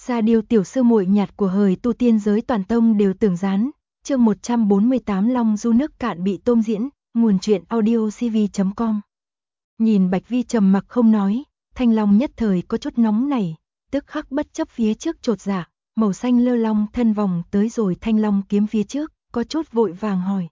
Sa Điêu tiểu sư muội nhạt của hời tu tiên giới toàn tông đều tưởng gián. Chương 148 Long du nước cạn bị tôm diễn, nguồn truyện audiocv.com. Nhìn Bạch Vi trầm mặc không nói, Thanh Long nhất thời có chút nóng nảy, tức khắc bất chấp phía trước chột dạ, màu xanh lơ long thân vòng tới rồi Thanh Long kiếm phía trước, có chút vội vàng hỏi.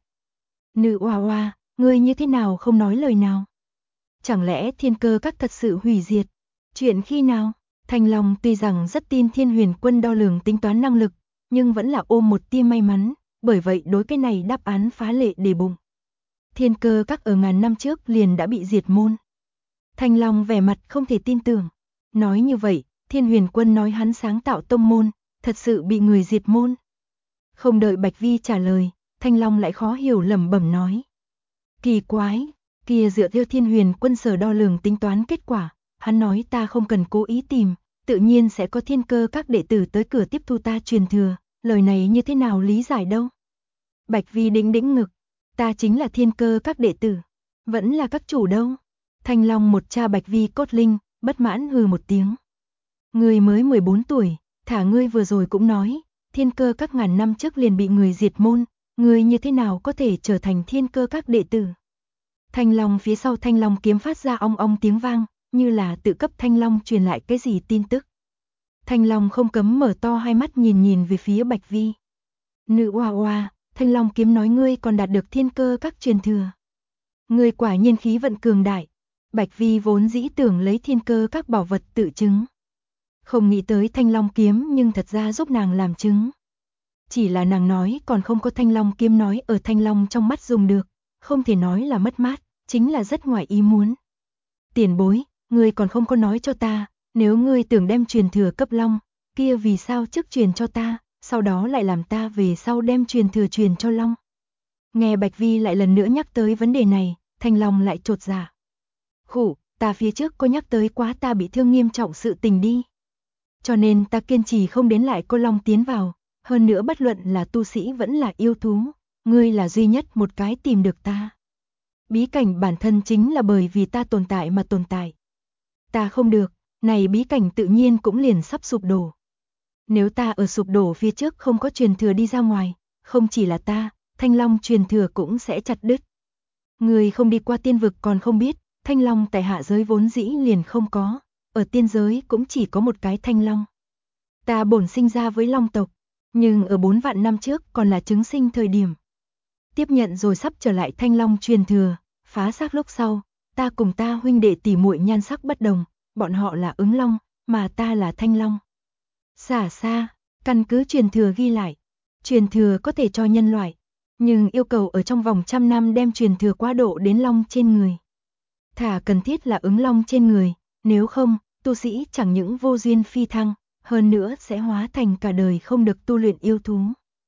Nữ oa oa, ngươi như thế nào không nói lời nào? Chẳng lẽ Thiên Cơ Các thật sự hủy diệt? Chuyện khi nào? Thanh Long tuy rằng rất tin Thiên Huyền Quân đo lường tính toán năng lực, nhưng vẫn là ôm một tia may mắn, bởi vậy đối cái này đáp án phá lệ để bụng. Thiên Cơ Các ở ngàn năm trước liền đã bị diệt môn. Thanh Long vẻ mặt không thể tin tưởng. Nói như vậy, Thiên Huyền Quân nói hắn sáng tạo tông môn, thật sự bị người diệt môn. Không đợi Bạch Vi trả lời, Thanh Long lại khó hiểu lẩm bẩm nói. Kỳ quái, kia dựa theo Thiên Huyền Quân sở đo lường tính toán kết quả, hắn nói ta không cần cố ý tìm, tự nhiên sẽ có Thiên Cơ Các đệ tử tới cửa tiếp thu ta truyền thừa, lời này như thế nào lý giải đâu? Bạch Vi đĩnh ngực, ta chính là Thiên Cơ Các đệ tử, vẫn là các chủ đâu? Thanh Long một tra Bạch Vi cốt linh, bất mãn hừ một tiếng. Ngươi mới 14 tuổi, thả ngươi vừa rồi cũng nói, Thiên Cơ Các ngàn năm trước liền bị người diệt môn, ngươi như thế nào có thể trở thành Thiên Cơ Các đệ tử? Thanh Long phía sau Thanh Long kiếm phát ra ong ong tiếng vang, như là tự cấp Thanh Long truyền lại cái gì tin tức. Thanh Long không cấm mở to hai mắt nhìn về phía Bạch Vi. Nữ oa oa, Thanh Long kiếm nói ngươi còn đạt được Thiên Cơ Các truyền thừa. Ngươi quả nhiên khí vận cường đại. Bạch Vi vốn dĩ tưởng lấy Thiên Cơ Các bảo vật tự chứng. Không nghĩ tới Thanh Long kiếm nhưng thật ra giúp nàng làm chứng. Chỉ là nàng nói còn không có Thanh Long kiếm nói ở Thanh Long trong mắt dùng được, không thể nói là mất mát, chính là rất ngoài ý muốn. Tiền bối, ngươi còn không có nói cho ta, nếu ngươi tưởng đem truyền thừa cấp Long, kia vì sao trước truyền cho ta, sau đó lại làm ta về sau đem truyền thừa truyền cho Long. Nghe Bạch Vi lại lần nữa nhắc tới vấn đề này, Thanh Long lại chột dạ. Khủ, ta phía trước có nhắc tới quá ta bị thương nghiêm trọng sự tình đi. Cho nên ta kiên trì không đến lại cô Long tiến vào, hơn nữa bất luận là tu sĩ vẫn là yêu thú, ngươi là duy nhất một cái tìm được ta. Bí cảnh bản thân chính là bởi vì ta tồn tại mà tồn tại. Ta không được, này bí cảnh tự nhiên cũng liền sắp sụp đổ. Nếu ta ở sụp đổ phía trước không có truyền thừa đi ra ngoài, không chỉ là ta, Thanh Long truyền thừa cũng sẽ chặt đứt. Người không đi qua tiên vực còn không biết, Thanh Long tại hạ giới vốn dĩ liền không có, ở tiên giới cũng chỉ có một cái Thanh Long. Ta bổn sinh ra với Long tộc, nhưng ở 4 vạn năm trước còn là trứng sinh thời điểm. Tiếp nhận rồi sắp trở lại Thanh Long truyền thừa, phá xác lúc sau, ta cùng ta huynh đệ tỷ muội nhan sắc bất đồng, bọn họ là ứng long, mà ta là Thanh Long. Xả xa, căn cứ truyền thừa ghi lại, truyền thừa có thể cho nhân loại, nhưng yêu cầu ở trong vòng 100 năm đem truyền thừa quá độ đến long trên người. Thả cần thiết là ứng long trên người, nếu không, tu sĩ chẳng những vô duyên phi thăng, hơn nữa sẽ hóa thành cả đời không được tu luyện yêu thú.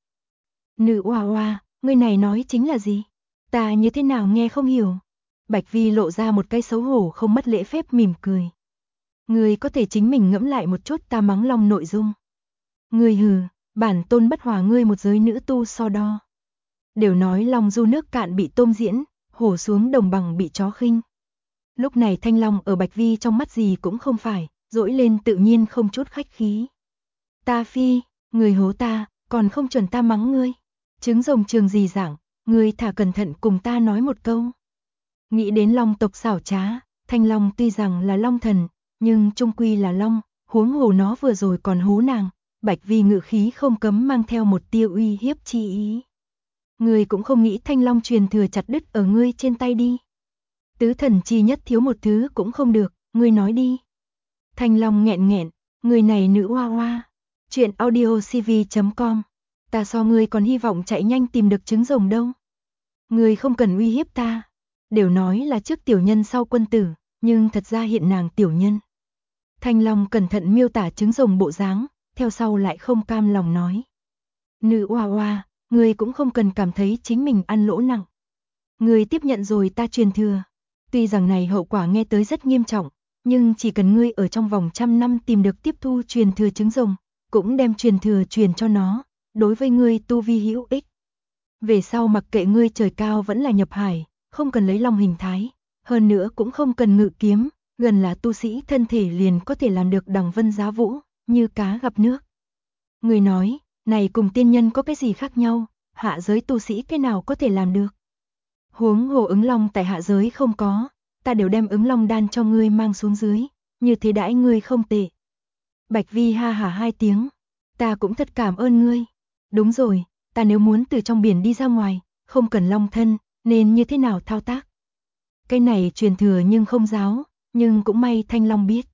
Nữ oa oa, người này nói chính là gì? Ta như thế nào nghe không hiểu? Bạch Vi lộ ra một cái xấu hổ không mất lễ phép mỉm cười. Người có thể chính mình ngẫm lại một chút ta mắng long nội dung. Người hừ, bản tôn bất hòa ngươi một giới nữ tu so đo. Đều nói long du nước cạn bị tôm diễn, hổ xuống đồng bằng bị chó khinh. Lúc này Thanh Long ở Bạch Vi trong mắt gì cũng không phải, dỗi lên tự nhiên không chút khách khí. Ta phi, người hố ta, còn không chuẩn ta mắng ngươi. Trứng rồng trường gì giảng, ngươi thả cẩn thận cùng ta nói một câu. Nghĩ đến long tộc xảo trá, Thanh Long tuy rằng là long thần, nhưng chung quy là long, huống hồ nó vừa rồi còn hố nàng. Bạch Vi ngự khí không cấm mang theo một tia uy hiếp chi ý. Ngươi cũng không nghĩ Thanh Long truyền thừa chặt đứt ở ngươi trên tay đi. Tứ thần chi nhất thiếu một thứ cũng không được, ngươi nói đi. Thanh Long nghẹn, người này nữ oa oa. Chuyện audiocv.com. Ta so ngươi còn hy vọng chạy nhanh tìm được trứng rồng đâu. Ngươi không cần uy hiếp ta. Đều nói là trước tiểu nhân sau quân tử, nhưng thật ra hiện nàng tiểu nhân. Thanh Long cẩn thận miêu tả trứng rồng bộ dáng, theo sau lại không cam lòng nói. Nữ oa oa, ngươi cũng không cần cảm thấy chính mình ăn lỗ nặng. Ngươi tiếp nhận rồi ta truyền thừa. Tuy rằng này hậu quả nghe tới rất nghiêm trọng, nhưng chỉ cần ngươi ở trong vòng 100 năm tìm được tiếp thu truyền thừa trứng rồng, cũng đem truyền thừa truyền cho nó, đối với ngươi tu vi hữu ích. Về sau mặc kệ ngươi trời cao vẫn là nhập hải, không cần lấy long hình thái, hơn nữa cũng không cần ngự kiếm, gần là tu sĩ thân thể liền có thể làm được đằng vân giá vũ, như cá gặp nước. Người nói, này cùng tiên nhân có cái gì khác nhau, hạ giới tu sĩ cái nào có thể làm được. Huống hồ ứng long tại hạ giới không có, ta đều đem ứng long đan cho ngươi mang xuống dưới, như thế đãi ngươi không tệ. Bạch Vi ha hả hai tiếng, ta cũng thật cảm ơn ngươi. Đúng rồi, ta nếu muốn từ trong biển đi ra ngoài, không cần long thân, nên như thế nào thao tác? Cái này truyền thừa nhưng không giáo, nhưng cũng may Thanh Long biết.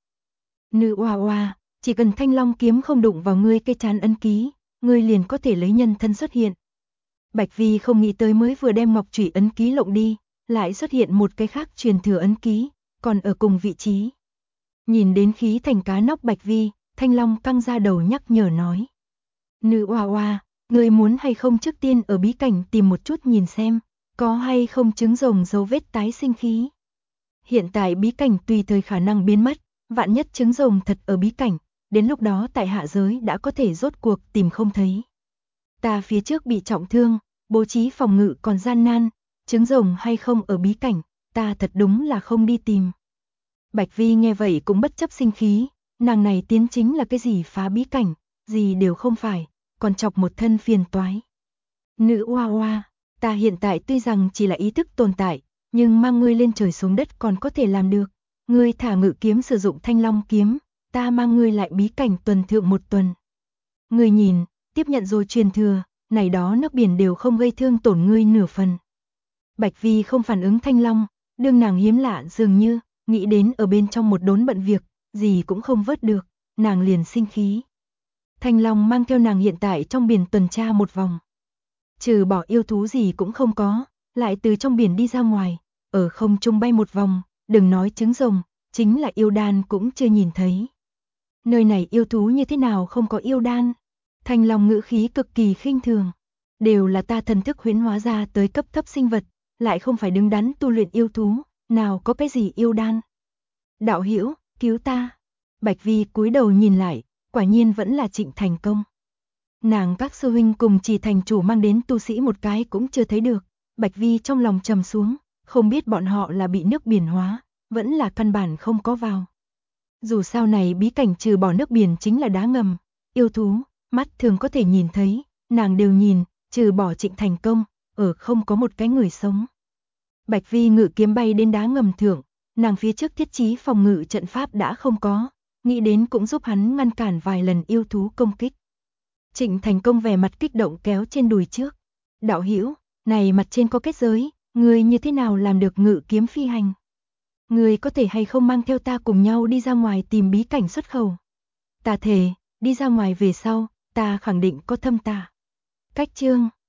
Nữ oa oa, chỉ cần Thanh Long kiếm không đụng vào ngươi cây trán ấn ký, ngươi liền có thể lấy nhân thân xuất hiện. Bạch Vi không nghĩ tới mới vừa đem ngọc chủy ấn ký lộng đi, lại xuất hiện một cái khác truyền thừa ấn ký, còn ở cùng vị trí. Nhìn đến khí thành cá nóc Bạch Vi, Thanh Long căng ra đầu nhắc nhở nói. Nữ oa oa, ngươi muốn hay không trước tiên ở bí cảnh tìm một chút nhìn xem, có hay không trứng rồng dấu vết tái sinh khí. Hiện tại bí cảnh tùy thời khả năng biến mất, vạn nhất trứng rồng thật ở bí cảnh, đến lúc đó tại hạ giới đã có thể rốt cuộc tìm không thấy. Ta phía trước bị trọng thương, bố trí phòng ngự còn gian nan, trứng rồng hay không ở bí cảnh, ta thật đúng là không đi tìm. Bạch Vi nghe vậy cũng bất chấp sinh khí, nàng này tiến chính là cái gì phá bí cảnh, gì đều không phải, còn chọc một thân phiền toái. Nữ oa oa, ta hiện tại tuy rằng chỉ là ý thức tồn tại, nhưng mang ngươi lên trời xuống đất còn có thể làm được. Ngươi thả ngự kiếm sử dụng Thanh Long kiếm, ta mang ngươi lại bí cảnh tuần thượng một tuần. Ngươi nhìn, tiếp nhận rồi truyền thừa, này đó nước biển đều không gây thương tổn ngươi nửa phần. Bạch Vi không phản ứng Thanh Long, đương nàng hiếm lạ dường như, nghĩ đến ở bên trong một đốn bận việc, gì cũng không vớt được, nàng liền sinh khí. Thanh Long mang theo nàng hiện tại trong biển tuần tra một vòng. Trừ bỏ yêu thú gì cũng không có, lại từ trong biển đi ra ngoài, ở không trung bay một vòng, đừng nói trứng rồng, chính là yêu đan cũng chưa nhìn thấy. Nơi này yêu thú như thế nào không có yêu đan? Thanh Long ngữ khí cực kỳ khinh thường. Đều là ta thần thức huyễn hóa ra tới cấp thấp sinh vật, lại không phải đứng đắn tu luyện yêu thú, nào có cái gì yêu đan. Đạo hữu, cứu ta. Bạch Vi cúi đầu nhìn lại, quả nhiên vẫn là Trịnh Thành Công. Nàng các sư huynh cùng Chỉ thành chủ mang đến tu sĩ một cái cũng chưa thấy được, Bạch Vi trong lòng trầm xuống, không biết bọn họ là bị nước biển hóa, vẫn là căn bản không có vào. Dù sao này bí cảnh trừ bỏ nước biển chính là đá ngầm, yêu thú, mắt thường có thể nhìn thấy, nàng đều nhìn, trừ bỏ Trịnh Thành Công, ở không có một cái người sống. Bạch Vi ngự kiếm bay đến đá ngầm thượng, nàng phía trước thiết trí phòng ngự trận pháp đã không có, nghĩ đến cũng giúp hắn ngăn cản vài lần yêu thú công kích. Trịnh Thành Công vẻ mặt kích động kéo trên đùi trước. Đạo hữu, này mặt trên có kết giới, ngươi như thế nào làm được ngự kiếm phi hành? Ngươi có thể hay không mang theo ta cùng nhau đi ra ngoài tìm bí cảnh xuất khẩu? Ta thề, đi ra ngoài về sau, ta khẳng định có thâm tà. Cách chương